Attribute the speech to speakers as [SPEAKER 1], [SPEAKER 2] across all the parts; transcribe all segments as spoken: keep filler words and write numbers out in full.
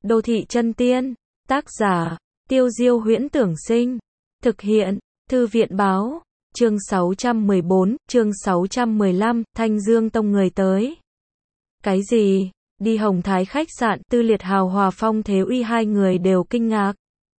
[SPEAKER 1] Đô thị chân tiên. Tác giả, Tiêu Diêu Huyễn Tưởng Sinh. Thực hiện, Thư viện Báo. Chương sáu trăm mười bốn, chương sáu trăm mười lăm, Thanh Dương Tông người tới. Cái gì? Đi Hồng Thái khách sạn, Tư Liệt Hào Hòa Phong Thế Uy hai người đều kinh ngạc.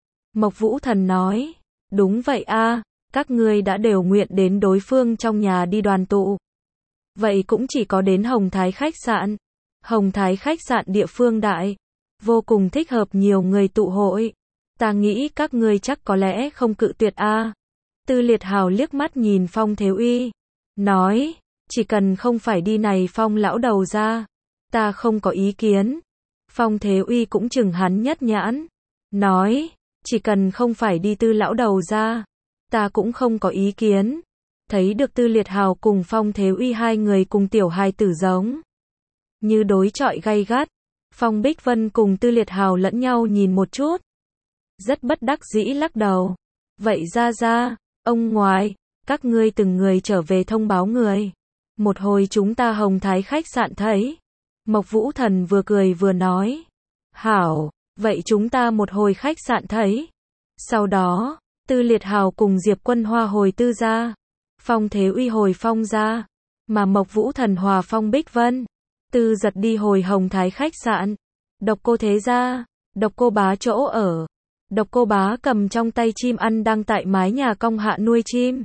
[SPEAKER 1] Mộc Vũ Thần nói, đúng vậy a, các ngươi đã đều nguyện đến đối phương trong nhà đi đoàn tụ. Vậy cũng chỉ có đến Hồng Thái khách sạn. Hồng Thái khách sạn địa phương đại, vô cùng thích hợp nhiều người tụ hội. Ta nghĩ các ngươi chắc có lẽ không cự tuyệt a. Tư Liệt Hào liếc mắt nhìn Phong Thế Uy, nói, chỉ cần không phải đi này Phong lão đầu ra, ta không có ý kiến. Phong Thế Uy cũng chừng hắn nhất nhãn, nói, chỉ cần không phải đi Tư lão đầu ra, ta cũng không có ý kiến. Thấy được Tư Liệt Hào cùng Phong Thế Uy hai người cùng tiểu hài tử giống như đối chọi gay gắt. Phong Bích Vân cùng Tư Liệt Hào lẫn nhau nhìn một chút, rất bất đắc dĩ lắc đầu. Vậy ra ra, ông ngoại, các ngươi từng người trở về thông báo người. Một hồi chúng ta Hồng Thái khách sạn thấy. Mộc Vũ Thần vừa cười vừa nói. Hảo, vậy chúng ta một hồi khách sạn thấy. Sau đó, Tư Liệt Hào cùng Diệp Quân Hoa hồi Tư gia, Phong Thế Uy hồi Phong gia, mà Mộc Vũ Thần hòa Phong Bích Vân, Tư Giật đi hồi Hồng Thái khách sạn. Độc Cô Thế gia, Độc Cô Bá chỗ ở. Độc Cô Bá cầm trong tay chim ăn đang tại mái nhà cong hạ nuôi chim.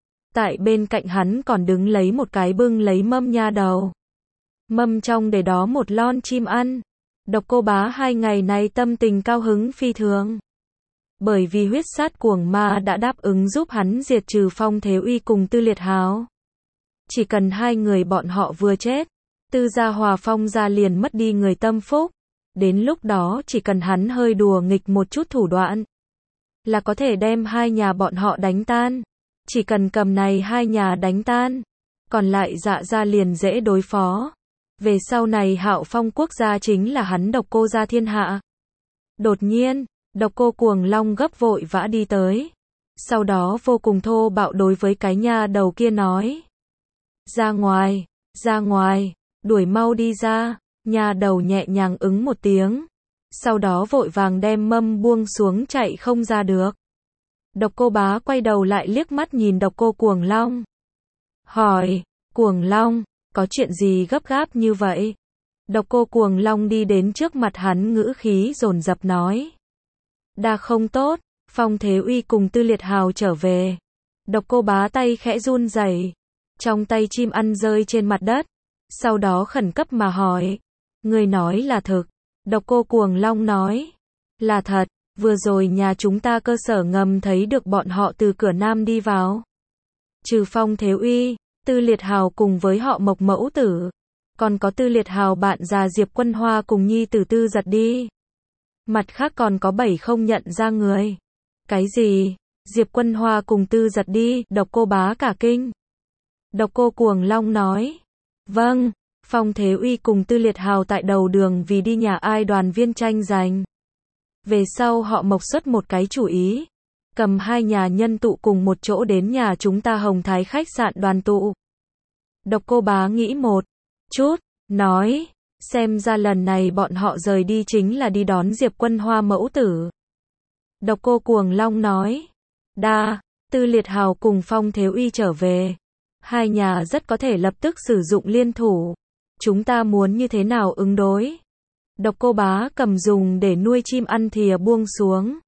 [SPEAKER 1] Tại bên cạnh hắn còn đứng lấy một cái bưng lấy mâm nha đầu. Mâm trong để đó một lon chim ăn. Độc Cô Bá hai ngày này tâm tình cao hứng phi thường. Bởi vì huyết sát cuồng ma đã đáp ứng giúp hắn diệt trừ Phong Thế Uy cùng Tư Liệt Hào. Chỉ cần hai người bọn họ vừa chết, Tư gia hòa Phong gia liền mất đi người tâm phúc. Đến lúc đó chỉ cần hắn hơi đùa nghịch một chút thủ đoạn, là có thể đem hai nhà bọn họ đánh tan. Chỉ cần cầm này hai nhà đánh tan, còn lại Dạ gia liền dễ đối phó. Về sau này Hạo Phong quốc gia chính là hắn Độc Cô gia thiên hạ. Đột nhiên, Độc Cô Cuồng Long gấp vội vã đi tới. Sau đó vô cùng thô bạo đối với cái nha đầu kia nói. Ra ngoài, ra ngoài, đuổi mau đi ra. Nha đầu nhẹ nhàng ứng một tiếng. Sau đó vội vàng đem mâm buông xuống chạy không ra được. Độc Cô Bá quay đầu lại liếc mắt nhìn Độc Cô Cuồng Long. Hỏi, Cuồng Long, có chuyện gì gấp gáp như vậy? Độc Cô Cuồng Long đi đến trước mặt hắn ngữ khí dồn dập nói. Đa không tốt, Phong Thế Uy cùng Tư Liệt Hào trở về. Độc Cô Bá tay khẽ run rẩy, trong tay chim ăn rơi trên mặt đất. Sau đó khẩn cấp mà hỏi. Người nói là thực. Độc Cô Cuồng Long nói. Là thật, vừa rồi nhà chúng ta cơ sở ngầm thấy được bọn họ từ cửa nam đi vào. Trừ Phong Thế Uy, Tư Liệt Hào cùng với họ Mộc mẫu tử. Còn có Tư Liệt Hào bạn già Diệp Quân Hoa cùng nhi tử Tư Giật đi. Mặt khác còn có bảy không nhận ra người. Cái gì? Diệp Quân Hoa cùng Tư Giật đi? Độc Cô Bá cả kinh. Độc Cô Cuồng Long nói. Vâng. Phong Thế Uy cùng Tư Liệt Hào tại đầu đường vì đi nhà ai đoàn viên tranh giành. Về sau họ Mộc xuất một cái chủ ý, cầm hai nhà nhân tụ cùng một chỗ đến nhà chúng ta Hồng Thái khách sạn đoàn tụ. Độc Cô Bá nghĩ một chút, nói, xem ra lần này bọn họ rời đi chính là đi đón Diệp Quân Hoa mẫu tử. Độc Cô Cuồng Long nói, đa, Tư Liệt Hào cùng Phong Thế Uy trở về, hai nhà rất có thể lập tức sử dụng liên thủ. Chúng ta muốn như thế nào ứng đối? Độc Cô Bá cầm dùng để nuôi chim ăn thìa buông xuống.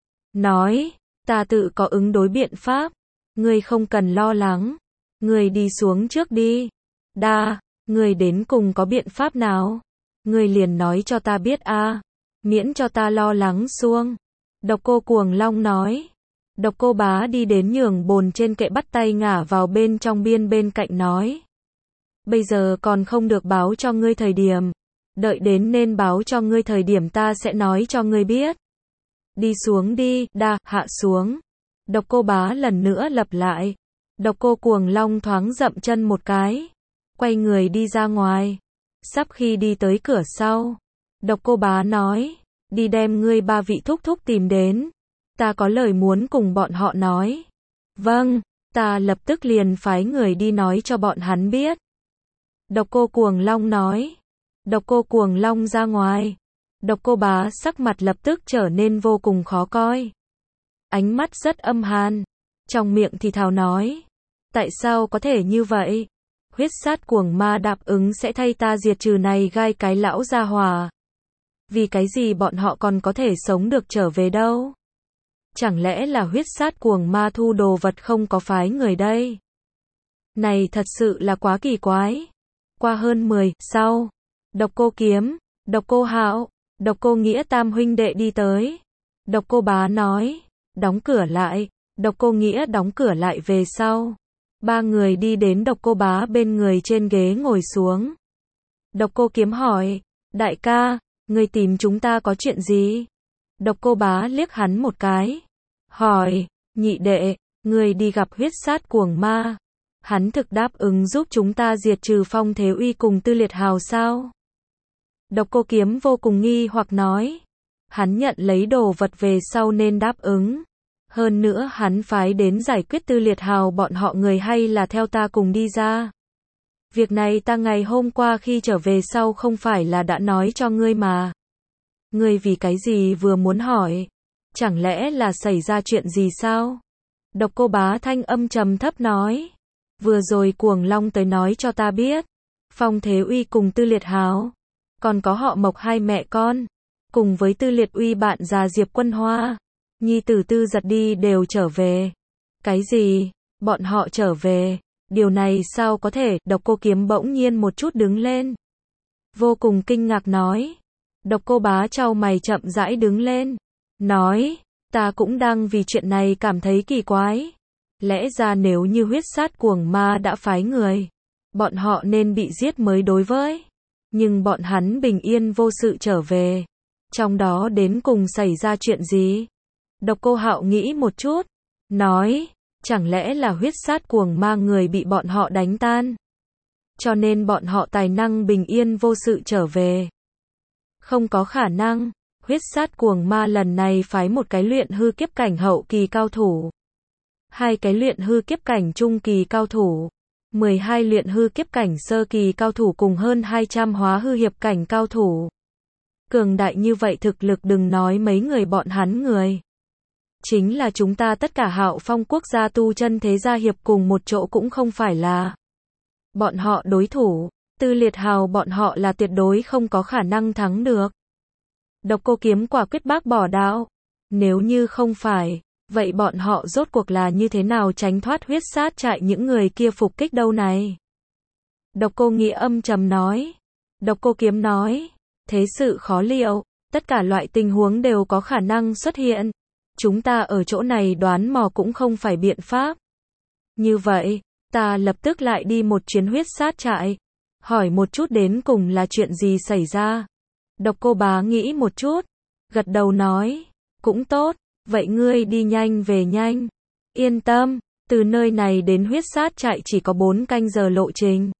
[SPEAKER 1] Nói, ta tự có ứng đối biện pháp. Ngươi không cần lo lắng. Ngươi đi xuống trước đi. Đa, ngươi đến cùng có biện pháp nào? Ngươi liền nói cho ta biết a, miễn cho ta lo lắng xuông. Độc Cô Cuồng Long nói. Độc Cô Bá đi đến nhường bồn trên kệ bắt tay ngả vào bên trong biên bên cạnh nói. Bây giờ còn không được báo cho ngươi thời điểm. Đợi đến nên báo cho ngươi thời điểm ta sẽ nói cho ngươi biết. Đi xuống đi, đa, hạ xuống. Độc Cô Bá lần nữa lặp lại. Độc Cô Cuồng Long thoáng dậm chân một cái. Quay người đi ra ngoài. Sắp khi đi tới cửa sau. Độc Cô Bá nói. Đi đem ngươi ba vị thúc thúc tìm đến. Ta có lời muốn cùng bọn họ nói. Vâng, ta lập tức liền phái người đi nói cho bọn hắn biết. Độc Cô Cuồng Long nói. Độc Cô Cuồng Long ra ngoài. Độc Cô Bá sắc mặt lập tức trở nên vô cùng khó coi. Ánh mắt rất âm hàn, trong miệng thì thào nói. Tại sao có thể như vậy? Huyết sát cuồng ma đáp ứng sẽ thay ta diệt trừ này gai cái lão gia hỏa. Vì cái gì bọn họ còn có thể sống được trở về đâu? Chẳng lẽ là huyết sát cuồng ma thu đồ vật không có phái người đây? Này thật sự là quá kỳ quái. Qua hơn mười, sau, Độc Cô Kiếm, Độc Cô Hạo, Độc Cô Nghĩa tam huynh đệ đi tới. Độc Cô Bá nói, đóng cửa lại. Độc Cô Nghĩa đóng cửa lại về sau. Ba người đi đến Độc Cô Bá bên người trên ghế ngồi xuống. Độc Cô Kiếm hỏi, đại ca, người tìm chúng ta có chuyện gì? Độc Cô Bá liếc hắn một cái. Hỏi, nhị đệ, người đi gặp huyết sát cuồng ma. Hắn thực đáp ứng giúp chúng ta diệt trừ Phong Thế Uy cùng Tư Liệt Hào sao? Độc Cô Kiếm vô cùng nghi hoặc nói. Hắn nhận lấy đồ vật về sau nên đáp ứng. Hơn nữa hắn phái đến giải quyết Tư Liệt Hào bọn họ người hay là theo ta cùng đi ra. Việc này ta ngày hôm qua khi trở về sau không phải là đã nói cho ngươi mà. Ngươi vì cái gì vừa muốn hỏi? Chẳng lẽ là xảy ra chuyện gì sao? Độc Cô Bá thanh âm trầm thấp nói. Vừa rồi Cuồng Long tới nói cho ta biết. Phong Thế Uy cùng Tư Liệt Hào. Còn có họ Mộc hai mẹ con. Cùng với Tư Liệt Uy bạn già Diệp Quân Hoa. Nhi tử Tư Giật đi đều trở về. Cái gì? Bọn họ trở về? Điều này sao có thể? Độc Cô Kiếm bỗng nhiên một chút đứng lên. Vô cùng kinh ngạc nói. Độc Cô Bá chau mày chậm rãi đứng lên. Nói, ta cũng đang vì chuyện này cảm thấy kỳ quái. Lẽ ra nếu như huyết sát cuồng ma đã phái người, bọn họ nên bị giết mới đối với. Nhưng bọn hắn bình yên vô sự trở về. Trong đó đến cùng xảy ra chuyện gì? Độc Cô Hạo nghĩ một chút. Nói, chẳng lẽ là huyết sát cuồng ma người bị bọn họ đánh tan? Cho nên bọn họ tài năng bình yên vô sự trở về. Không có khả năng. Huyết sát cuồng ma lần này phái một cái luyện hư kiếp cảnh hậu kỳ cao thủ. Hai cái luyện hư kiếp cảnh trung kỳ cao thủ. mười hai luyện hư kiếp cảnh sơ kỳ cao thủ cùng hơn hai trăm hóa hư hiệp cảnh cao thủ. Cường đại như vậy thực lực đừng nói mấy người bọn hắn người. Chính là chúng ta tất cả Hạo Phong quốc gia tu chân thế gia hiệp cùng một chỗ cũng không phải là bọn họ đối thủ. Tư Liệt Hào bọn họ là tuyệt đối không có khả năng thắng được. Độc Cô Kiếm quả quyết bác bỏ đạo. Nếu như không phải, vậy bọn họ rốt cuộc là như thế nào tránh thoát huyết sát trại những người kia phục kích đâu này? Độc Cô Nghĩa âm trầm nói. Độc Cô Kiếm nói, thế sự khó liệu, tất cả loại tình huống đều có khả năng xuất hiện. Chúng ta ở chỗ này đoán mò cũng không phải biện pháp. Như vậy, ta lập tức lại đi một chuyến huyết sát trại, hỏi một chút đến cùng là chuyện gì xảy ra. Độc Cô Bá nghĩ một chút, gật đầu nói, cũng tốt, vậy ngươi đi nhanh về nhanh. Yên tâm, từ nơi này đến huyết sát trại chỉ có bốn canh giờ lộ trình.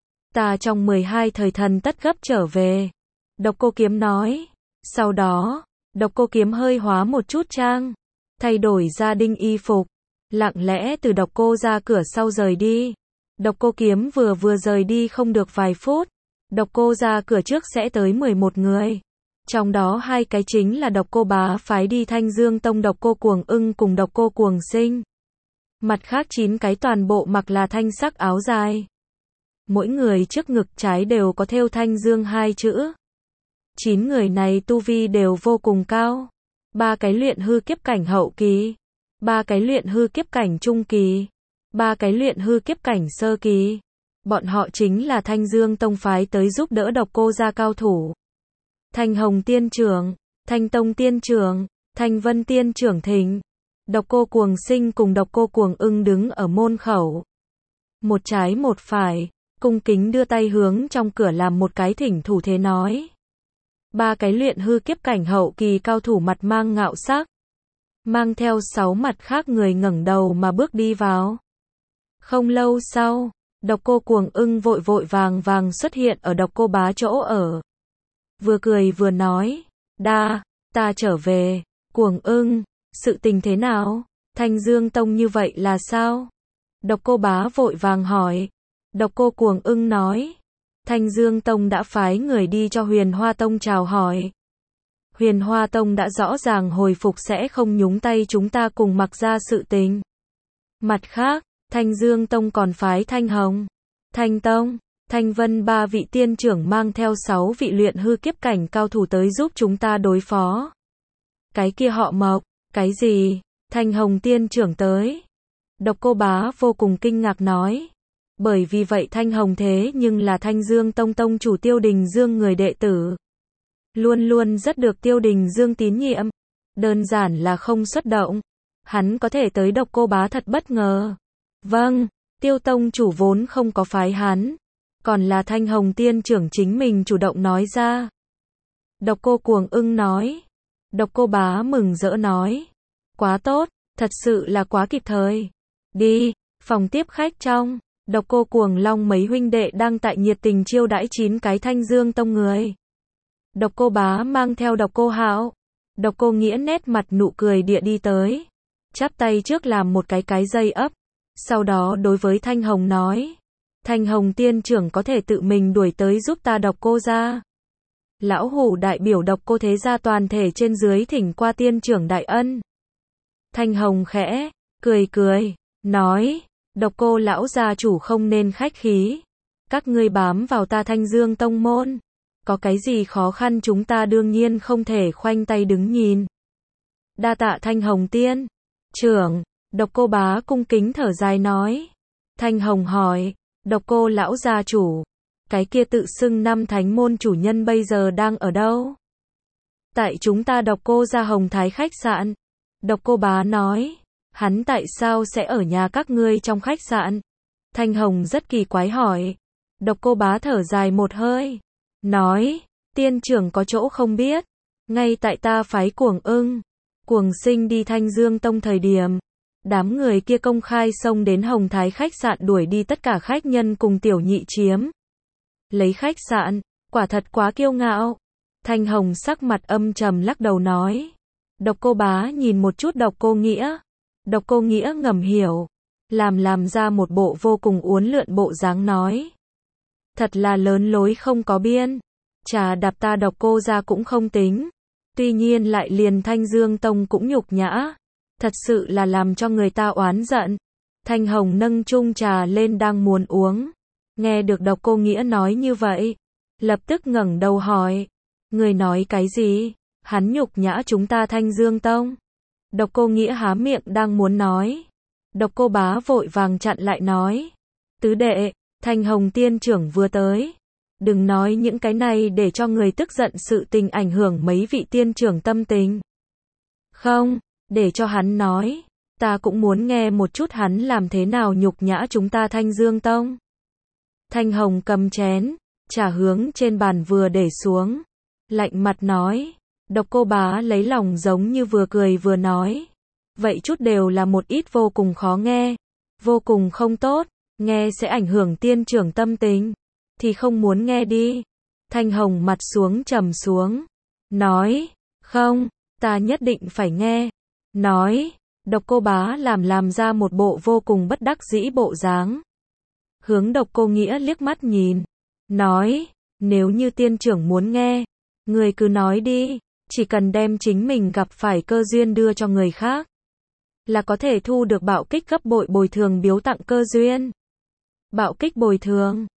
[SPEAKER 1] Ta trong mười hai thời thần tất gấp trở về. Độc Cô Kiếm nói. Sau đó, Độc Cô Kiếm hơi hóa một chút trang, thay đổi gia đình y phục, lặng lẽ từ Độc Cô ra cửa sau rời đi. Độc Cô Kiếm vừa vừa rời đi không được vài phút, Độc Cô ra cửa trước sẽ tới mười một người. Trong đó hai cái chính là Độc Cô Bá phái đi Thanh Dương Tông Độc Cô Cuồng Ưng cùng Độc Cô Cuồng Sinh. Mặt khác chín cái toàn bộ mặc là thanh sắc áo dài. Mỗi người trước ngực trái đều có thêu Thanh Dương hai chữ. Chín người này tu vi đều vô cùng cao. Ba cái luyện hư kiếp cảnh hậu kỳ, ba cái luyện hư kiếp cảnh trung kỳ, ba cái luyện hư kiếp cảnh sơ kỳ. Bọn họ chính là Thanh Dương Tông phái tới giúp đỡ Độc Cô gia cao thủ. Thanh Hồng Tiên Trưởng, Thanh Tông Tiên Trưởng, Thanh Vân Tiên Trưởng thỉnh. Độc Cô Cuồng Sinh cùng Độc Cô Cuồng Ưng đứng ở môn khẩu. Một trái một phải, cung kính đưa tay hướng trong cửa làm một cái thỉnh thủ thế nói. Ba cái luyện hư kiếp cảnh hậu kỳ cao thủ mặt mang ngạo sắc, mang theo sáu mặt khác người ngẩng đầu mà bước đi vào. Không lâu sau, Độc Cô Cuồng Ưng vội vội vàng vàng xuất hiện ở Độc Cô Bá chỗ ở. Vừa cười vừa nói, đa, ta trở về. Cuồng Ưng, sự tình thế nào? Thanh Dương Tông như vậy là sao? Độc Cô Bá vội vàng hỏi. Độc Cô Cuồng Ưng nói, Thanh Dương Tông đã phái người đi cho Huyền Hoa Tông chào hỏi. Huyền Hoa Tông đã rõ ràng hồi phục sẽ không nhúng tay chúng ta cùng Mặc ra sự tình. Mặt khác, Thanh Dương Tông còn phái Thanh Hồng, Thanh Tông, Thanh Vân ba vị tiên trưởng mang theo sáu vị luyện hư kiếp cảnh cao thủ tới giúp chúng ta đối phó. Cái kia họ Mộc, cái gì? Thanh Hồng tiên trưởng tới. Độc Cô Bá vô cùng kinh ngạc nói. Bởi vì vậy Thanh Hồng thế nhưng là Thanh Dương Tông tông chủ Tiêu Đình Dương người đệ tử. Luôn luôn rất được Tiêu Đình Dương tín nhiệm. Đơn giản là không xuất động. Hắn có thể tới Độc Cô Bá thật bất ngờ. Vâng, Tiêu tông chủ vốn không có phái hắn. Còn là Thanh Hồng tiên trưởng chính mình chủ động nói ra. Độc Cô Cuồng ưng nói. Độc Cô Bá mừng rỡ nói. Quá tốt, thật sự là quá kịp thời. Đi, phòng tiếp khách trong. Độc Cô Cuồng Long mấy huynh đệ đang tại nhiệt tình chiêu đãi chín cái Thanh Dương Tông người. Độc Cô Bá mang theo Độc Cô Hạo, Độc Cô Nghĩa nét mặt nụ cười địa đi tới. Chắp tay trước làm một cái cái dây ấp. Sau đó đối với Thanh Hồng nói. Thanh Hồng tiên trưởng có thể tự mình đuổi tới giúp ta Độc Cô ra. Lão hủ đại biểu Độc Cô thế gia toàn thể trên dưới thỉnh qua tiên trưởng đại ân. Thanh Hồng khẽ, cười cười, nói. Độc Cô lão gia chủ không nên khách khí. Các ngươi bám vào ta Thanh Dương Tông môn. Có cái gì khó khăn chúng ta đương nhiên không thể khoanh tay đứng nhìn. Đa tạ Thanh Hồng tiên trưởng. Độc Cô Bá cung kính thở dài nói. Thanh Hồng hỏi. Độc Cô lão gia chủ. Cái kia tự xưng năm thánh môn chủ nhân bây giờ đang ở đâu? Tại chúng ta Độc Cô gia Hồng Thái khách sạn. Độc Cô Bá nói. Hắn tại sao sẽ ở nhà các ngươi trong khách sạn? Thanh Hồng rất kỳ quái hỏi. Độc Cô Bá thở dài một hơi. Nói, tiên trưởng có chỗ không biết. Ngay tại ta phái Cuồng ưng, Cuồng Sinh đi Thanh Dương Tông thời điểm. Đám người kia công khai xông đến Hồng Thái khách sạn đuổi đi tất cả khách nhân cùng tiểu nhị chiếm. Lấy khách sạn, quả thật quá kiêu ngạo. Thanh Hồng sắc mặt âm trầm lắc đầu nói. Độc Cô Bá nhìn một chút Độc Cô Nghĩa. Độc Cô Nghĩa ngầm hiểu, làm làm ra một bộ vô cùng uốn lượn bộ dáng nói. Thật là lớn lối không có biên, trà đạp ta Độc Cô ra cũng không tính, tuy nhiên lại liền Thanh Dương Tông cũng nhục nhã, thật sự là làm cho người ta oán giận. Thanh Hồng nâng chung trà lên đang muốn uống, nghe được Độc Cô Nghĩa nói như vậy, lập tức ngẩng đầu hỏi, người nói cái gì? Hắn nhục nhã chúng ta Thanh Dương Tông. Độc Cô Nghĩa há miệng đang muốn nói. Độc Cô Bá vội vàng chặn lại nói. Tứ đệ, Thanh Hồng tiên trưởng vừa tới. Đừng nói những cái này để cho người tức giận sự tình ảnh hưởng mấy vị tiên trưởng tâm tình. Không, để cho hắn nói. Ta cũng muốn nghe một chút hắn làm thế nào nhục nhã chúng ta Thanh Dương Tông. Thanh Hồng cầm chén, trà hướng trên bàn vừa để xuống. Lạnh mặt nói. Độc Cô Bá lấy lòng giống như vừa cười vừa nói. Vậy chút đều là một ít vô cùng khó nghe. Vô cùng không tốt. Nghe sẽ ảnh hưởng tiên trưởng tâm tình. Thì không muốn nghe đi. Thanh Hồng mặt xuống trầm xuống. Nói. Không, ta nhất định phải nghe. Nói. Độc Cô Bá làm làm ra một bộ vô cùng bất đắc dĩ bộ dáng. Hướng Độc Cô Nghĩa liếc mắt nhìn. Nói. Nếu như tiên trưởng muốn nghe. Người cứ nói đi. Chỉ cần đem chính mình gặp phải cơ duyên đưa cho người khác. Là có thể thu được bạo kích gấp bội bồi thường biếu tặng cơ duyên. Bạo kích bồi thường.